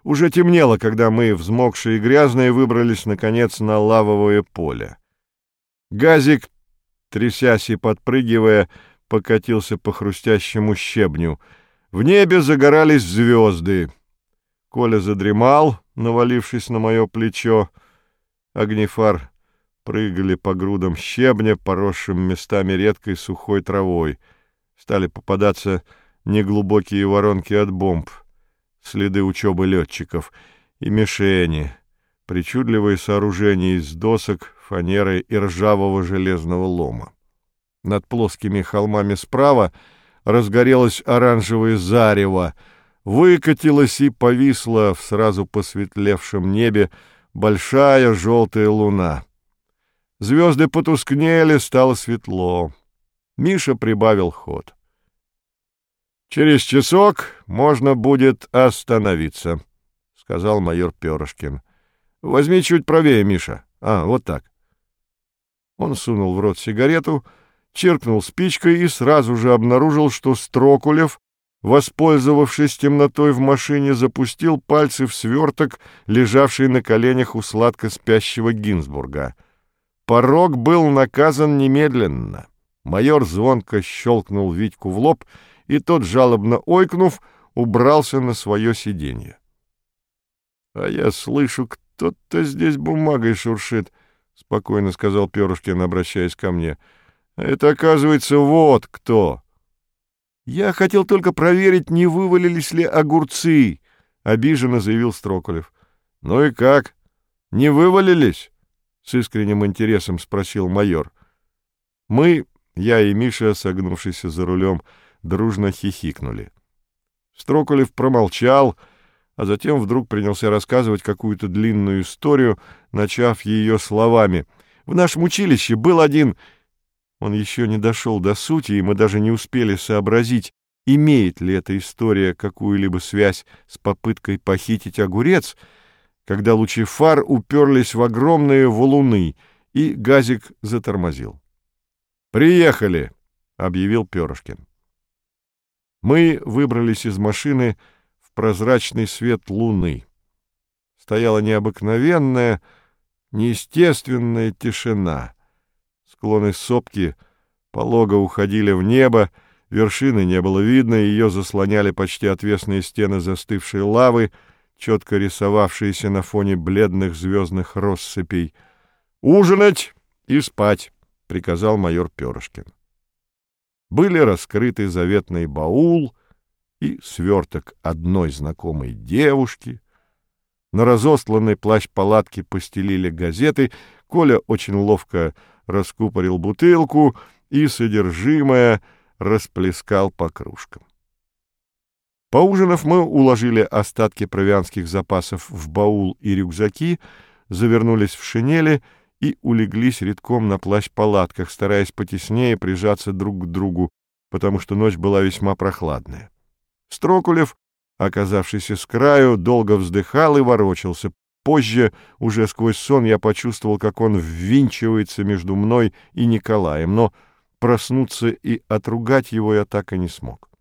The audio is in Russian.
Уже темнело, когда мы, взмокшие и грязные, выбрались, наконец, на лавовое поле. Газик, трясясь и подпрыгивая, покатился по хрустящему щебню. В небе загорались звезды. Коля задремал, навалившись на мое плечо. Огни фар прыгали по грудам щебня, поросшим местами редкой сухой травой. Стали попадаться неглубокие воронки от бомб, следы учебы летчиков и мишени, причудливые сооружения из досок, фанеры и ржавого железного лома. Над плоскими холмами справа разгорелось оранжевое зарево, выкатилась и повисла в сразу посветлевшем небе большая желтая луна. Звезды потускнели, стало светло. Миша прибавил ход. «Через часок можно будет остановиться», — сказал майор Перышкин. «Возьми чуть правее, Миша. Вот так». Он сунул в рот сигарету, чиркнул спичкой и сразу же обнаружил, что Строкулев, воспользовавшись темнотой в машине, запустил пальцы в сверток, лежавший на коленях у сладко спящего Гинзбурга. Порок был наказан немедленно. Майор звонко щелкнул Витьку в лоб, и тот, жалобно ойкнув, убрался на свое сиденье. — А я слышу, кто-то здесь бумагой шуршит, — спокойно сказал Перышкин, обращаясь ко мне. — Это, оказывается, вот кто. — Я хотел только проверить, не вывалились ли огурцы, — обиженно заявил Строкулев. — Ну и как? Не вывалились? — с искренним интересом спросил майор. Мы, я и Миша, согнувшийся за рулем, дружно хихикнули. Строкулев промолчал, а затем вдруг принялся рассказывать какую-то длинную историю, начав ее словами. «В нашем училище был один...» Он еще не дошел до сути, и мы даже не успели сообразить, имеет ли эта история какую-либо связь с попыткой похитить огурец, когда лучи фар уперлись в огромные валуны, и газик затормозил. «Приехали!» — объявил Перышкин. Мы выбрались из машины в прозрачный свет луны. Стояла необыкновенная, неестественная тишина. Склоны сопки полого уходили в небо, вершины не было видно, ее заслоняли почти отвесные стены застывшей лавы, четко рисовавшиеся на фоне бледных звездных россыпей. «Ужинать и спать!» — приказал майор Перышкин. Были раскрыты заветный баул и сверток одной знакомой девушки. На разостланной плащ-палатке постелили газеты, Коля очень ловко раскупорил бутылку и содержимое расплескал по кружкам. Поужинав, мы уложили остатки провианских запасов в баул и рюкзаки, завернулись в шинели и улеглись редком на плащ-палатках, стараясь потеснее прижаться друг к другу, потому что ночь была весьма прохладная. Строкулев, оказавшийся с краю, долго вздыхал и ворочался. Позже, уже сквозь сон, я почувствовал, как он ввинчивается между мной и Николаем, но проснуться и отругать его я так и не смог.